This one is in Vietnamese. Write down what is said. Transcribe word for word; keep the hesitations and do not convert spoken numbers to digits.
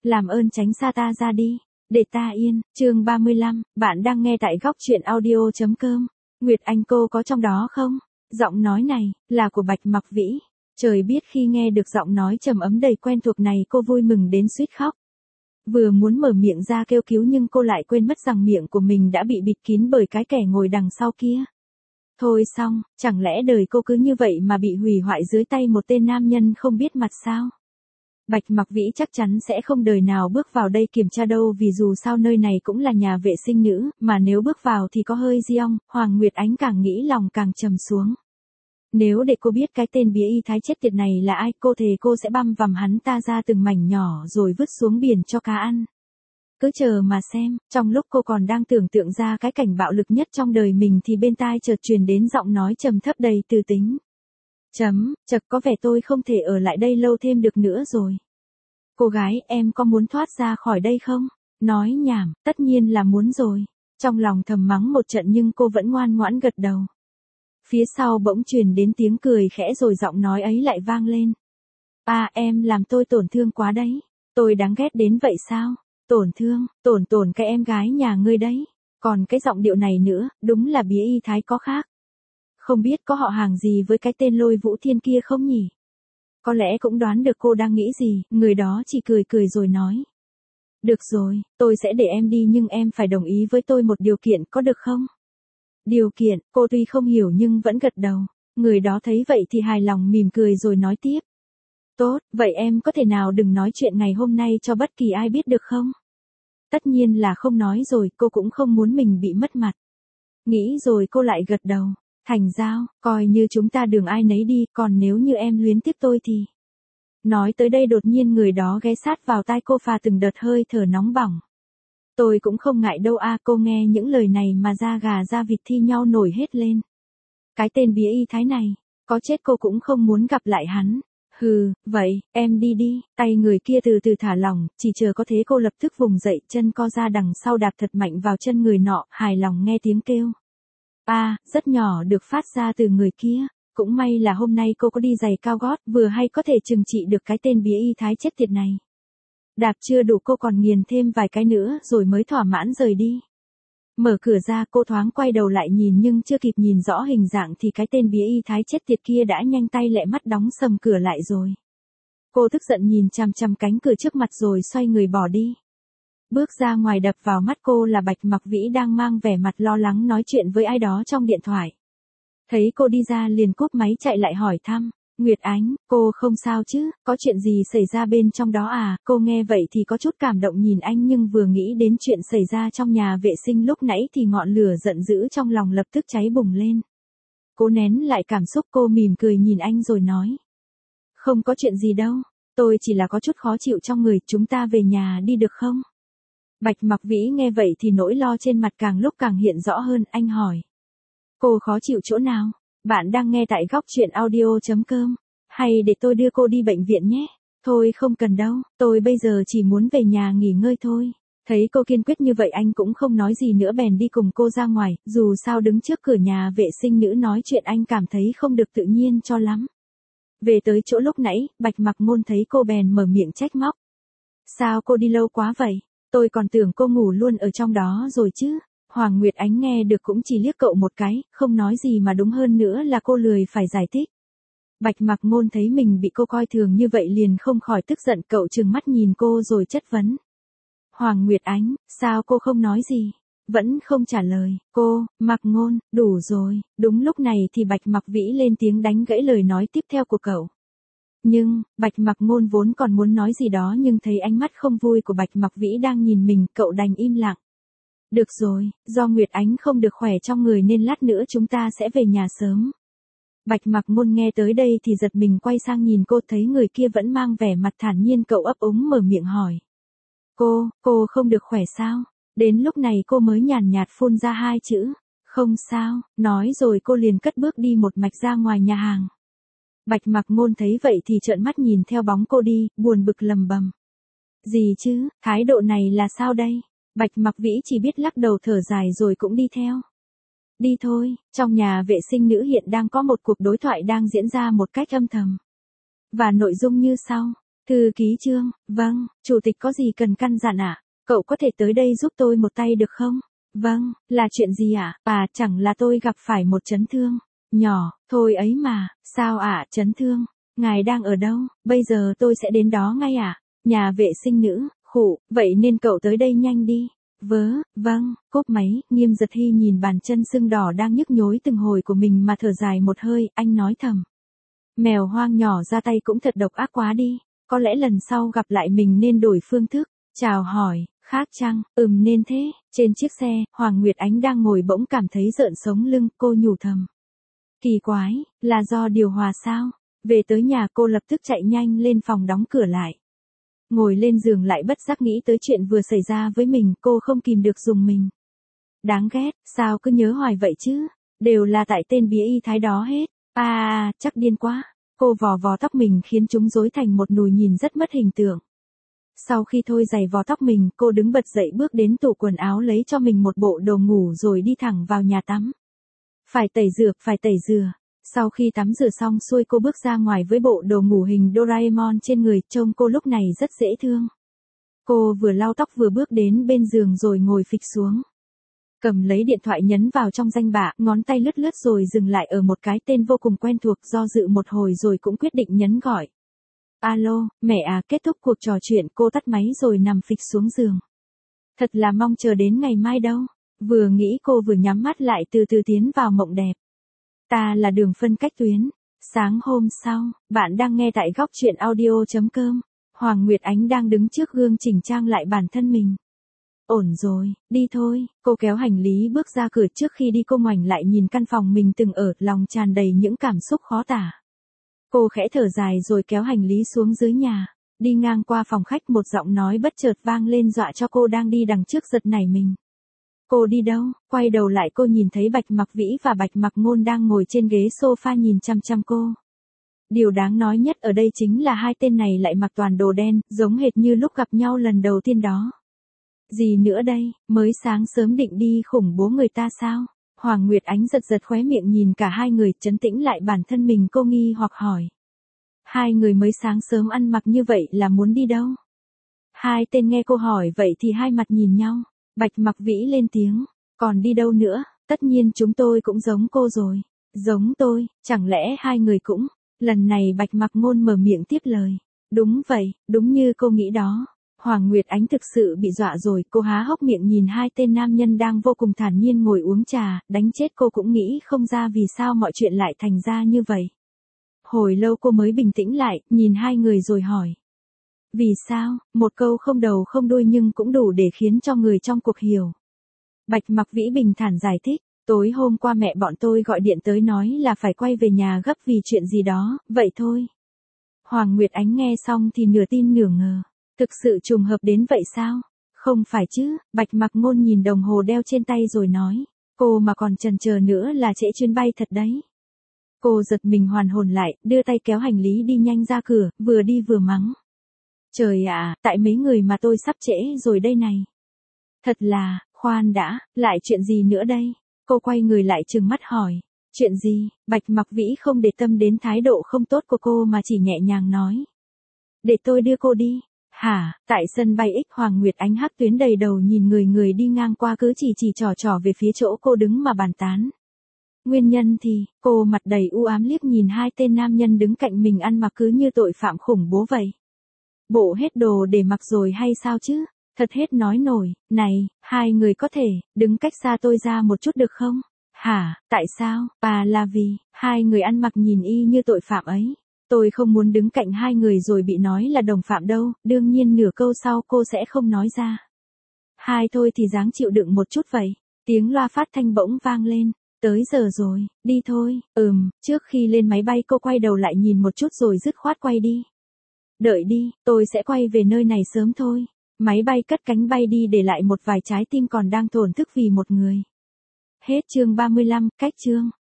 làm ơn tránh xa ta ra đi, để ta yên. Chương ba mươi lăm, bạn đang nghe tại góc truyện audio.com. Nguyệt Anh cô có trong đó không? Giọng nói này, là của Bạch Mặc Vĩ. Trời biết khi nghe được giọng nói trầm ấm đầy quen thuộc này cô vui mừng đến suýt khóc. Vừa muốn mở miệng ra kêu cứu nhưng cô lại quên mất rằng miệng của mình đã bị bịt kín bởi cái kẻ ngồi đằng sau kia. Thôi xong, chẳng lẽ đời cô cứ như vậy mà bị hủy hoại dưới tay một tên nam nhân không biết mặt sao? Bạch Mặc Vĩ chắc chắn sẽ không đời nào bước vào đây kiểm tra đâu vì dù sao nơi này cũng là nhà vệ sinh nữ, mà nếu bước vào thì có hơi diong. Hoàng Nguyệt Ánh càng nghĩ lòng càng trầm xuống. Nếu để cô biết cái tên bía y thái chết tiệt này là ai, cô thề cô sẽ băm vằm hắn ta ra từng mảnh nhỏ rồi vứt xuống biển cho cá ăn. Cứ chờ mà xem. Trong lúc cô còn đang tưởng tượng ra cái cảnh bạo lực nhất trong đời mình thì bên tai chợt truyền đến giọng nói trầm thấp đầy từ tính. Chấm, chật có vẻ tôi không thể ở lại đây lâu thêm được nữa rồi. Cô gái, em có muốn thoát ra khỏi đây không? Nói nhảm, tất nhiên là muốn rồi. Trong lòng thầm mắng một trận nhưng cô vẫn ngoan ngoãn gật đầu. Phía sau bỗng truyền đến tiếng cười khẽ rồi giọng nói ấy lại vang lên. À, em làm tôi tổn thương quá đấy. Tôi đáng ghét đến vậy sao? Tổn thương, tổn tổn cái em gái nhà ngươi đấy. Còn cái giọng điệu này nữa, đúng là bía y thái có khác. Không biết có họ hàng gì với cái tên Lôi Vũ Thiên kia không nhỉ? Có lẽ cũng đoán được cô đang nghĩ gì, người đó chỉ cười cười rồi nói. Được rồi, tôi sẽ để em đi nhưng em phải đồng ý với tôi một điều kiện có được không? Điều kiện, cô tuy không hiểu nhưng vẫn gật đầu. Người đó thấy vậy thì hài lòng mỉm cười rồi nói tiếp. Tốt, vậy em có thể nào đừng nói chuyện ngày hôm nay cho bất kỳ ai biết được không? Tất nhiên là không nói rồi, cô cũng không muốn mình bị mất mặt. Nghĩ rồi cô lại gật đầu. Thành giao, coi như chúng ta đường ai nấy đi, còn nếu như em luyến tiếc tôi thì... Nói tới đây đột nhiên người đó ghé sát vào tai cô phà từng đợt hơi thở nóng bỏng. Tôi cũng không ngại đâu a. Cô nghe những lời này mà da gà da vịt thi nhau nổi hết lên. Cái tên bía y thái này, có chết cô cũng không muốn gặp lại hắn. Hừ, vậy, em đi đi. Tay người kia từ từ thả lỏng, chỉ chờ có thế cô lập tức vùng dậy, chân co ra đằng sau đạp thật mạnh vào chân người nọ, hài lòng nghe tiếng kêu. À, rất nhỏ được phát ra từ người kia. Cũng may là hôm nay cô có đi giày cao gót, vừa hay có thể trừng trị được cái tên bía y thái chết tiệt này. Đạp chưa đủ cô còn nghiền thêm vài cái nữa rồi mới thỏa mãn rời đi. Mở cửa ra cô thoáng quay đầu lại nhìn nhưng chưa kịp nhìn rõ hình dạng thì cái tên bía y thái chết tiệt kia đã nhanh tay lẹ mắt đóng sầm cửa lại rồi. Cô tức giận nhìn chằm chằm cánh cửa trước mặt rồi xoay người bỏ đi. Bước ra ngoài đập vào mắt cô là Bạch Mặc Vĩ đang mang vẻ mặt lo lắng nói chuyện với ai đó trong điện thoại. Thấy cô đi ra liền cúp máy chạy lại hỏi thăm. Nguyệt Ánh, cô không sao chứ, có chuyện gì xảy ra bên trong đó à? Cô nghe vậy thì có chút cảm động nhìn anh nhưng vừa nghĩ đến chuyện xảy ra trong nhà vệ sinh lúc nãy thì ngọn lửa giận dữ trong lòng lập tức cháy bùng lên. Cô nén lại cảm xúc cô mỉm cười nhìn anh rồi nói. Không có chuyện gì đâu, tôi chỉ là có chút khó chịu trong người, chúng ta về nhà đi được không? Bạch Mặc Vĩ nghe vậy thì nỗi lo trên mặt càng lúc càng hiện rõ hơn, anh hỏi. Cô khó chịu chỗ nào? Bạn đang nghe tại góc truyện audio.com. Hay để tôi đưa cô đi bệnh viện nhé? Thôi không cần đâu, tôi bây giờ chỉ muốn về nhà nghỉ ngơi thôi. Thấy cô kiên quyết như vậy anh cũng không nói gì nữa bèn đi cùng cô ra ngoài, dù sao đứng trước cửa nhà vệ sinh nữ nói chuyện anh cảm thấy không được tự nhiên cho lắm. Về tới chỗ lúc nãy, Bạch Mặc Ngôn thấy cô bèn mở miệng trách móc. Sao cô đi lâu quá vậy? Tôi còn tưởng cô ngủ luôn ở trong đó rồi chứ. Hoàng Nguyệt Ánh nghe được cũng chỉ liếc cậu một cái, không nói gì mà đúng hơn nữa là cô lười phải giải thích. Bạch Mặc Ngôn thấy mình bị cô coi thường như vậy liền không khỏi tức giận, cậu trừng mắt nhìn cô rồi chất vấn. Hoàng Nguyệt Ánh, sao cô không nói gì? Vẫn không trả lời. Cô, Mặc Ngôn, đủ rồi. Đúng lúc này thì Bạch Mặc Vĩ lên tiếng đánh gãy lời nói tiếp theo của cậu. Nhưng, Bạch Mặc Ngôn vốn còn muốn nói gì đó nhưng thấy ánh mắt không vui của Bạch Mặc Vĩ đang nhìn mình, cậu đành im lặng. Được rồi, do Nguyệt Ánh không được khỏe trong người nên lát nữa chúng ta sẽ về nhà sớm. Bạch Mặc Ngôn nghe tới đây thì giật mình quay sang nhìn cô, thấy người kia vẫn mang vẻ mặt thản nhiên, cậu ấp úng mở miệng hỏi. Cô, cô không được khỏe sao? Đến lúc này cô mới nhàn nhạt phun ra hai chữ. Không sao, nói rồi cô liền cất bước đi một mạch ra ngoài nhà hàng. Bạch Mặc Ngôn thấy vậy thì trợn mắt nhìn theo bóng cô đi, buồn bực lầm bầm. Gì chứ, thái độ này là sao đây? Bạch Mặc Vĩ chỉ biết lắc đầu thở dài rồi cũng đi theo. Đi thôi, trong nhà vệ sinh nữ hiện đang có một cuộc đối thoại đang diễn ra một cách âm thầm. Và nội dung như sau. Thư ký Trương, vâng, chủ tịch có gì cần căn dặn ạ? À? Cậu có thể tới đây giúp tôi một tay được không? Vâng, là chuyện gì ạ? À? À, chẳng là tôi gặp phải một chấn thương. Nhỏ, thôi ấy mà, sao ạ, à, chấn thương? Ngài đang ở đâu? Bây giờ tôi sẽ đến đó ngay ạ. À? Nhà vệ sinh nữ, khụ, vậy nên cậu tới đây nhanh đi. Vớ, vâng, cốp máy, Nghiêm Giật Hy nhìn bàn chân sưng đỏ đang nhức nhối từng hồi của mình mà thở dài một hơi, anh nói thầm. Mèo hoang nhỏ ra tay cũng thật độc ác quá đi, có lẽ lần sau gặp lại mình nên đổi phương thức, chào hỏi, khác chăng, ừm nên thế, trên chiếc xe, Hoàng Nguyệt Ánh đang ngồi bỗng cảm thấy rợn sống lưng, cô nhủ thầm. Kỳ quái, là do điều hòa sao? Về tới nhà cô lập tức chạy nhanh lên phòng đóng cửa lại. Ngồi lên giường lại bất giác nghĩ tới chuyện vừa xảy ra với mình, cô không kìm được dùng mình. Đáng ghét, sao cứ nhớ hoài vậy chứ? Đều là tại tên bía y thái đó hết. À, à, chắc điên quá. Cô vò vò tóc mình khiến chúng rối thành một nùi nhìn rất mất hình tượng. Sau khi thôi giày vò tóc mình, cô đứng bật dậy bước đến tủ quần áo lấy cho mình một bộ đồ ngủ rồi đi thẳng vào nhà tắm. Phải tẩy rửa, phải tẩy rửa. Sau khi tắm rửa xong xuôi cô bước ra ngoài với bộ đồ ngủ hình Doraemon trên người, trông cô lúc này rất dễ thương. Cô vừa lau tóc vừa bước đến bên giường rồi ngồi phịch xuống. Cầm lấy điện thoại nhấn vào trong danh bạ, ngón tay lướt lướt rồi dừng lại ở một cái tên vô cùng quen thuộc, do dự một hồi rồi cũng quyết định nhấn gọi. Alo, mẹ à, kết thúc cuộc trò chuyện, cô tắt máy rồi nằm phịch xuống giường. Thật là mong chờ đến ngày mai đâu. Vừa nghĩ cô vừa nhắm mắt lại từ từ tiến vào mộng đẹp. Ta là Đường Phân Cách Tuyến. Sáng hôm sau, bạn đang nghe tại góc truyện audio chấm com. Hoàng Nguyệt Ánh đang đứng trước gương chỉnh trang lại bản thân mình. Ổn rồi, đi thôi, cô kéo hành lý bước ra cửa, trước khi đi cô ngoảnh lại nhìn căn phòng mình từng ở, lòng tràn đầy những cảm xúc khó tả. Cô khẽ thở dài rồi kéo hành lý xuống dưới nhà, đi ngang qua phòng khách một giọng nói bất chợt vang lên dọa cho cô đang đi đằng trước giật nảy mình. Cô đi đâu? Quay đầu lại cô nhìn thấy Bạch Mặc Vĩ và Bạch Mặc Ngôn đang ngồi trên ghế sofa nhìn chăm chăm cô. Điều đáng nói nhất ở đây chính là hai tên này lại mặc toàn đồ đen, giống hệt như lúc gặp nhau lần đầu tiên đó. Gì nữa đây, mới sáng sớm định đi khủng bố người ta sao? Hoàng Nguyệt Ánh giật giật khóe miệng nhìn cả hai người, trấn tĩnh lại bản thân mình, cô nghi hoặc hỏi. Hai người mới sáng sớm ăn mặc như vậy là muốn đi đâu? Hai tên nghe cô hỏi vậy thì hai mặt nhìn nhau. Bạch Mặc Vĩ lên tiếng, còn đi đâu nữa, tất nhiên chúng tôi cũng giống cô rồi. Giống tôi, chẳng lẽ hai người cũng? Lần này Bạch Mặc Ngôn mở miệng tiếp lời. Đúng vậy, đúng như cô nghĩ đó. Hoàng Nguyệt Ánh thực sự bị dọa rồi, cô há hốc miệng nhìn hai tên nam nhân đang vô cùng thản nhiên ngồi uống trà, đánh chết cô cũng nghĩ không ra vì sao mọi chuyện lại thành ra như vậy. Hồi lâu cô mới bình tĩnh lại, nhìn hai người rồi hỏi. Vì sao? Một câu không đầu không đuôi nhưng cũng đủ để khiến cho người trong cuộc hiểu. Bạch Mặc Vĩ bình thản giải thích, tối hôm qua mẹ bọn tôi gọi điện tới nói là phải quay về nhà gấp vì chuyện gì đó, vậy thôi. Hoàng Nguyệt Ánh nghe xong thì nửa tin nửa ngờ. Thực sự trùng hợp đến vậy sao? Không phải chứ, Bạch Mặc Ngôn nhìn đồng hồ đeo trên tay rồi nói. Cô mà còn chần chờ nữa là trễ chuyến bay thật đấy. Cô giật mình hoàn hồn lại, đưa tay kéo hành lý đi nhanh ra cửa, vừa đi vừa mắng. Trời ạ, à, tại mấy người mà tôi sắp trễ rồi đây này. Thật là, khoan đã, lại chuyện gì nữa đây? Cô quay người lại trừng mắt hỏi. Chuyện gì? Bạch Mặc Vĩ không để tâm đến thái độ không tốt của cô mà chỉ nhẹ nhàng nói. Để tôi đưa cô đi. Hả, tại sân bay X, Hoàng Nguyệt Ánh hắc tuyến đầy đầu nhìn người người đi ngang qua cứ chỉ chỉ trò trò về phía chỗ cô đứng mà bàn tán. Nguyên nhân thì, cô mặt đầy u ám liếc nhìn hai tên nam nhân đứng cạnh mình ăn mặc cứ như tội phạm khủng bố vậy. Bộ hết đồ để mặc rồi hay sao chứ? Thật hết nói nổi, này, hai người có thể, đứng cách xa tôi ra một chút được không? Hả, tại sao? À là vì, hai người ăn mặc nhìn y như tội phạm ấy. Tôi không muốn đứng cạnh hai người rồi bị nói là đồng phạm đâu, đương nhiên nửa câu sau cô sẽ không nói ra. Hai thôi thì dáng chịu đựng một chút vậy. Tiếng loa phát thanh bỗng vang lên. Tới giờ rồi, đi thôi. Ừm, trước khi lên máy bay cô quay đầu lại nhìn một chút rồi dứt khoát quay đi. Đợi đi, tôi sẽ quay về nơi này sớm thôi. Máy bay cất cánh bay đi để lại một vài trái tim còn đang thổn thức vì một người. Hết chương ba mươi lăm, cách chương.